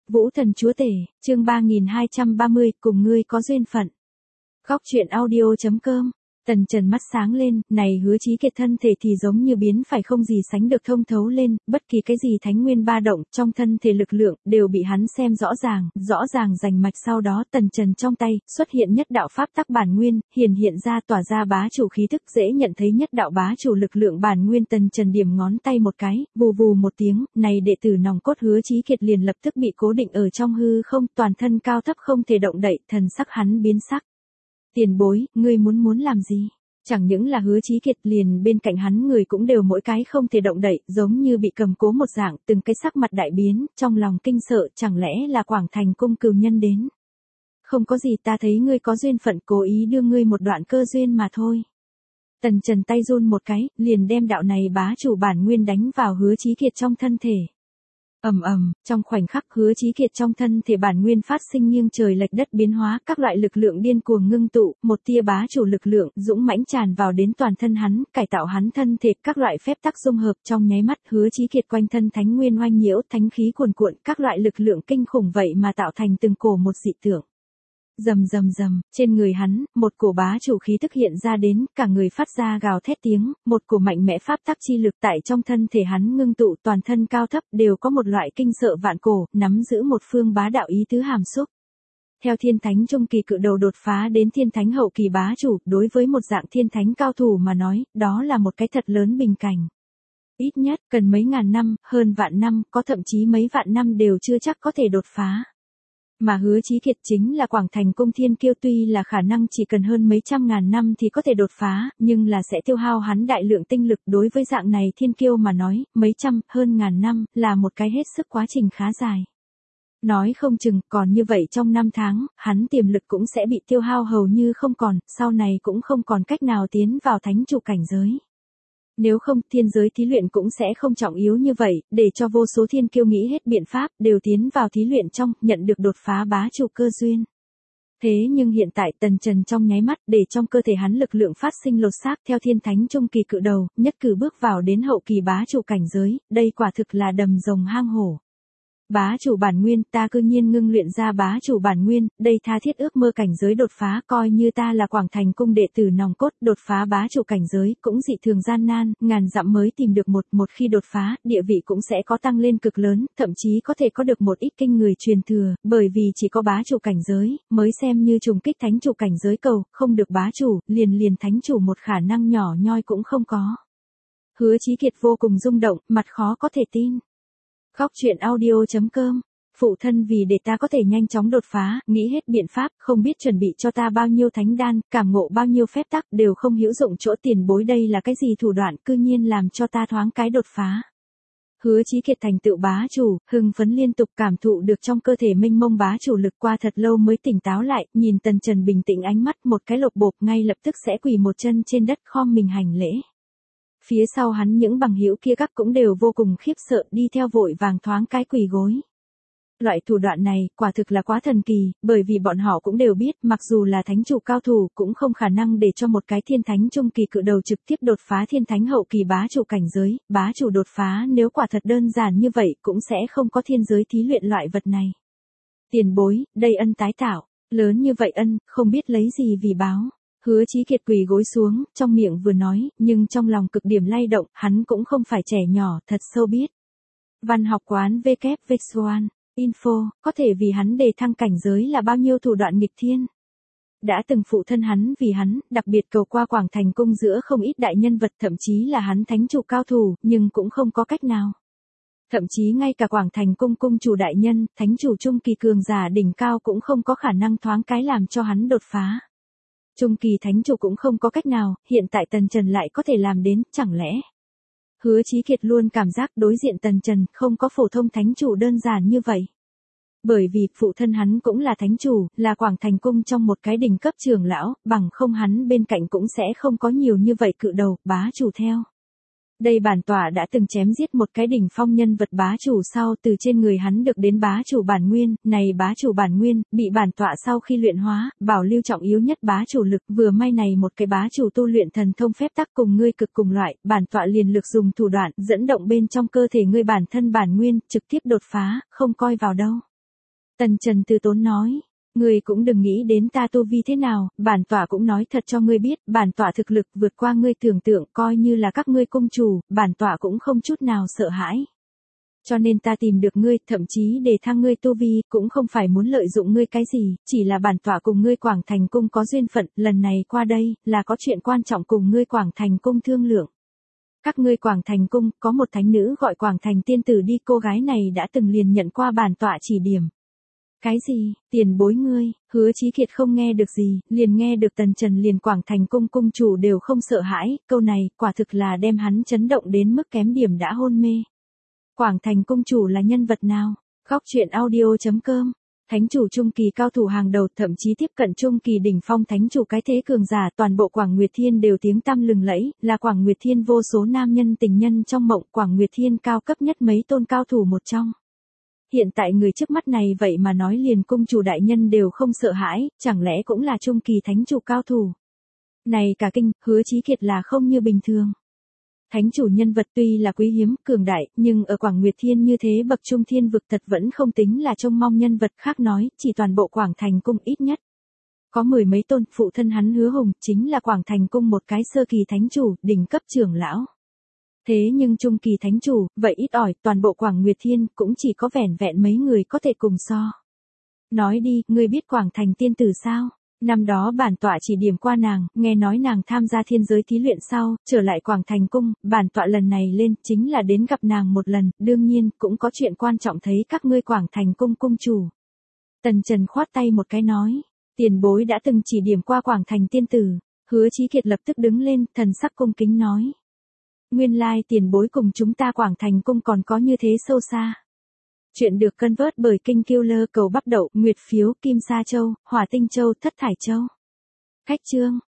Vũ Thần Chúa Tể, chương 3230, cùng ngươi có duyên phận. Góc truyện audio.com. Tần Trần mắt sáng lên, này Hứa Chí Kiệt thân thể thì giống như biến phải không gì sánh được thông thấu lên, bất kỳ cái gì thánh nguyên ba động trong thân thể lực lượng đều bị hắn xem rõ ràng rành mạch. Sau đó Tần Trần trong tay xuất hiện nhất đạo pháp tắc bản nguyên, hiện ra tỏa ra bá chủ khí thức, dễ nhận thấy nhất đạo bá chủ lực lượng bản nguyên. Tần Trần điểm ngón tay một cái, vù vù một tiếng, này đệ tử nòng cốt Hứa Chí Kiệt liền lập tức bị cố định ở trong hư không, toàn thân cao thấp không thể động đậy, thần sắc hắn biến sắc. Tiền bối, ngươi muốn làm gì? Chẳng những là Hứa Chí Kiệt, liền bên cạnh hắn người cũng đều mỗi cái không thể động đậy, giống như bị cầm cố một dạng, từng cái sắc mặt đại biến, trong lòng kinh sợ, chẳng lẽ là Quảng Thành cung cừu nhân đến? Không có gì, ta thấy ngươi có duyên phận, cố ý đưa ngươi một đoạn cơ duyên mà thôi. Tần Trần tay run một cái, liền đem đạo này bá chủ bản nguyên đánh vào Hứa Chí Kiệt trong thân thể. Trong khoảnh khắc Hứa Chí Kiệt trong thân thể bản nguyên phát sinh nghiêng trời lệch đất biến hóa, các loại lực lượng điên cuồng ngưng tụ, một tia bá chủ lực lượng dũng mãnh tràn vào đến toàn thân hắn, cải tạo hắn thân thể, các loại phép tắc dung hợp, trong nháy mắt Hứa Chí Kiệt quanh thân thánh nguyên oanh nhiễu, thánh khí cuồn cuộn, các loại lực lượng kinh khủng vậy mà tạo thành từng cổ một dị tượng. Rầm, trên người hắn, một cổ bá chủ khí tức hiện ra đến, cả người phát ra gào thét tiếng, một cổ mạnh mẽ pháp tắc chi lực tại trong thân thể hắn ngưng tụ, toàn thân cao thấp đều có một loại kinh sợ vạn cổ, nắm giữ một phương bá đạo ý tứ hàm xúc. Theo thiên thánh trung kỳ cự đầu đột phá đến thiên thánh hậu kỳ bá chủ, đối với một dạng thiên thánh cao thủ mà nói, đó là một cái thật lớn bình cảnh. Ít nhất, cần mấy ngàn năm, hơn vạn năm, có thậm chí mấy vạn năm đều chưa chắc có thể đột phá. Mà Hứa Chí Kiệt chính là Quảng Thành cung thiên kiêu, tuy là khả năng chỉ cần hơn mấy trăm ngàn năm thì có thể đột phá, nhưng là sẽ tiêu hao hắn đại lượng tinh lực. Đối với dạng này thiên kiêu mà nói, mấy trăm, hơn ngàn năm, là một cái hết sức quá trình khá dài. Nói không chừng, còn như vậy trong năm tháng, hắn tiềm lực cũng sẽ bị tiêu hao hầu như không còn, sau này cũng không còn cách nào tiến vào thánh chủ cảnh giới. Nếu không, thiên giới thí luyện cũng sẽ không trọng yếu như vậy, để cho vô số thiên kiêu nghĩ hết biện pháp, đều tiến vào thí luyện trong, nhận được đột phá bá chủ cơ duyên. Thế nhưng hiện tại Tần Trần trong nháy mắt, để trong cơ thể hắn lực lượng phát sinh lột xác theo thiên thánh trung kỳ cự đầu, nhất cử bước vào đến hậu kỳ bá chủ cảnh giới, đây quả thực là đầm rồng hang hổ. Bá chủ bản nguyên, ta cư nhiên ngưng luyện ra bá chủ bản nguyên, đây tha thiết ước mơ cảnh giới đột phá, coi như ta là Quảng Thành cung đệ tử nòng cốt, đột phá bá chủ cảnh giới, cũng dị thường gian nan, ngàn dặm mới tìm được một khi đột phá, địa vị cũng sẽ có tăng lên cực lớn, thậm chí có thể có được một ít kinh người truyền thừa, bởi vì chỉ có bá chủ cảnh giới, mới xem như trùng kích thánh chủ cảnh giới cầu, không được bá chủ, liền thánh chủ một khả năng nhỏ nhoi cũng không có. Hứa Chí Kiệt vô cùng rung động, mặt khó có thể tin. Góc truyện audio.com. Phụ thân vì để ta có thể nhanh chóng đột phá, nghĩ hết biện pháp, không biết chuẩn bị cho ta bao nhiêu thánh đan, cảm ngộ bao nhiêu phép tắc, đều không hữu dụng chỗ. Tiền bối đây là cái gì thủ đoạn, cư nhiên làm cho ta thoáng cái đột phá. Hứa Chí Kiệt thành tựu bá chủ, hưng phấn liên tục, cảm thụ được trong cơ thể mênh mông bá chủ lực, qua thật lâu mới tỉnh táo lại, nhìn Tần Trần bình tĩnh ánh mắt, một cái lộc bộp ngay lập tức sẽ quỳ một chân trên đất khom mình hành lễ. Phía sau hắn những bằng hữu kia các cũng đều vô cùng khiếp sợ, đi theo vội vàng thoáng cái quỳ gối. Loại thủ đoạn này, quả thực là quá thần kỳ, bởi vì bọn họ cũng đều biết, mặc dù là thánh chủ cao thủ, cũng không khả năng để cho một cái thiên thánh trung kỳ cự đầu trực tiếp đột phá thiên thánh hậu kỳ bá chủ cảnh giới. Bá chủ đột phá nếu quả thật đơn giản như vậy, cũng sẽ không có thiên giới thí luyện loại vật này. Tiền bối, đây ân tái tạo, lớn như vậy ân, không biết lấy gì vì báo. Hứa Chí Kiệt quỳ gối xuống, trong miệng vừa nói, nhưng trong lòng cực điểm lay động, hắn cũng không phải trẻ nhỏ, thật sâu biết. Văn học quán WWW Info, có thể vì hắn đề thăng cảnh giới là bao nhiêu thủ đoạn nghịch thiên. Đã từng phụ thân hắn vì hắn, đặc biệt cầu qua Quảng Thành cung giữa không ít đại nhân vật, thậm chí là hắn thánh chủ cao thủ, nhưng cũng không có cách nào. Thậm chí ngay cả Quảng Thành cung cung chủ đại nhân, thánh chủ trung kỳ cường giả đỉnh cao cũng không có khả năng thoáng cái làm cho hắn đột phá. Trung kỳ thánh chủ cũng không có cách nào, hiện tại Tần Trần lại có thể làm đến, chẳng lẽ. Hứa Chí Kiệt luôn cảm giác đối diện Tần Trần không có phổ thông thánh chủ đơn giản như vậy. Bởi vì phụ thân hắn cũng là thánh chủ, là Quảng Thành cung trong một cái đỉnh cấp trưởng lão, bằng không hắn bên cạnh cũng sẽ không có nhiều như vậy cự đầu, bá chủ theo. Đây bản tọa đã từng chém giết một cái đỉnh phong nhân vật bá chủ sau, từ trên người hắn được đến bá chủ bản nguyên, này bá chủ bản nguyên, bị bản tọa sau khi luyện hóa, bảo lưu trọng yếu nhất bá chủ lực, vừa may này một cái bá chủ tu luyện thần thông phép tắc cùng ngươi cực cùng loại, bản tọa liền lực dùng thủ đoạn, dẫn động bên trong cơ thể ngươi bản thân bản nguyên, trực tiếp đột phá, không coi vào đâu. Tần Trần từ tốn nói. Ngươi cũng đừng nghĩ đến ta tu vi thế nào, bản tọa cũng nói thật cho ngươi biết, bản tọa thực lực vượt qua ngươi tưởng tượng, coi như là các ngươi cung chủ, bản tọa cũng không chút nào sợ hãi. Cho nên ta tìm được ngươi, thậm chí để thăng ngươi tu vi, cũng không phải muốn lợi dụng ngươi cái gì, chỉ là bản tọa cùng ngươi Quảng Thành Cung có duyên phận, lần này qua đây, là có chuyện quan trọng cùng ngươi Quảng Thành Cung thương lượng. Các ngươi Quảng Thành Cung, có một thánh nữ gọi Quảng Thành tiên tử đi, cô gái này đã từng liền nhận qua bản tọa chỉ điểm. Cái gì, tiền bối ngươi, Hứa Chí Kiệt không nghe được gì, liền nghe được Tần Trần liền Quảng Thành Cung cung chủ đều không sợ hãi, câu này, quả thực là đem hắn chấn động đến mức kém điểm đã hôn mê. Quảng Thành cung chủ là nhân vật nào? Góc truyện audio.com. Thánh chủ trung kỳ cao thủ hàng đầu, thậm chí tiếp cận trung kỳ đỉnh phong thánh chủ cái thế cường giả, toàn bộ Quảng Nguyệt Thiên đều tiếng tăm lừng lẫy, là Quảng Nguyệt Thiên vô số nam nhân tình nhân trong mộng, Quảng Nguyệt Thiên cao cấp nhất mấy tôn cao thủ một trong. Hiện tại người trước mắt này vậy mà nói liền cung chủ đại nhân đều không sợ hãi, chẳng lẽ cũng là trung kỳ thánh chủ cao thủ? Này cả kinh, Hứa Chí Kiệt là không như bình thường. Thánh chủ nhân vật tuy là quý hiếm, cường đại, nhưng ở Quảng Nguyệt Thiên như thế bậc trung thiên vực thật vẫn không tính là trông mong nhân vật, khác nói, chỉ toàn bộ Quảng Thành Cung ít nhất. Có 10 mấy tôn, phụ thân hắn Hứa Hùng, chính là Quảng Thành Cung một cái sơ kỳ thánh chủ, đỉnh cấp trưởng lão. Thế nhưng trung kỳ thánh chủ, vậy ít ỏi, toàn bộ Quảng Nguyệt Thiên, cũng chỉ có vẻn vẹn mấy người có thể cùng so. Nói đi, ngươi biết Quảng Thành tiên tử sao? Năm đó bản tọa chỉ điểm qua nàng, nghe nói nàng tham gia thiên giới thí luyện sau, trở lại Quảng Thành Cung, bản tọa lần này lên, chính là đến gặp nàng một lần, đương nhiên, cũng có chuyện quan trọng thấy các ngươi Quảng Thành Cung cung chủ. Tần Trần khoát tay một cái nói, tiền bối đã từng chỉ điểm qua Quảng Thành tiên tử, Hứa Chí Kiệt lập tức đứng lên, thần sắc cung kính nói. Nguyên lai tiền bối cùng chúng ta Quảng Thành Cung còn có như thế sâu xa. Chuyện được cân vớt bởi Kinh Killer, cầu bắp đậu, nguyệt phiếu, kim sa châu, hỏa tinh châu, thất thải châu. Khách chương.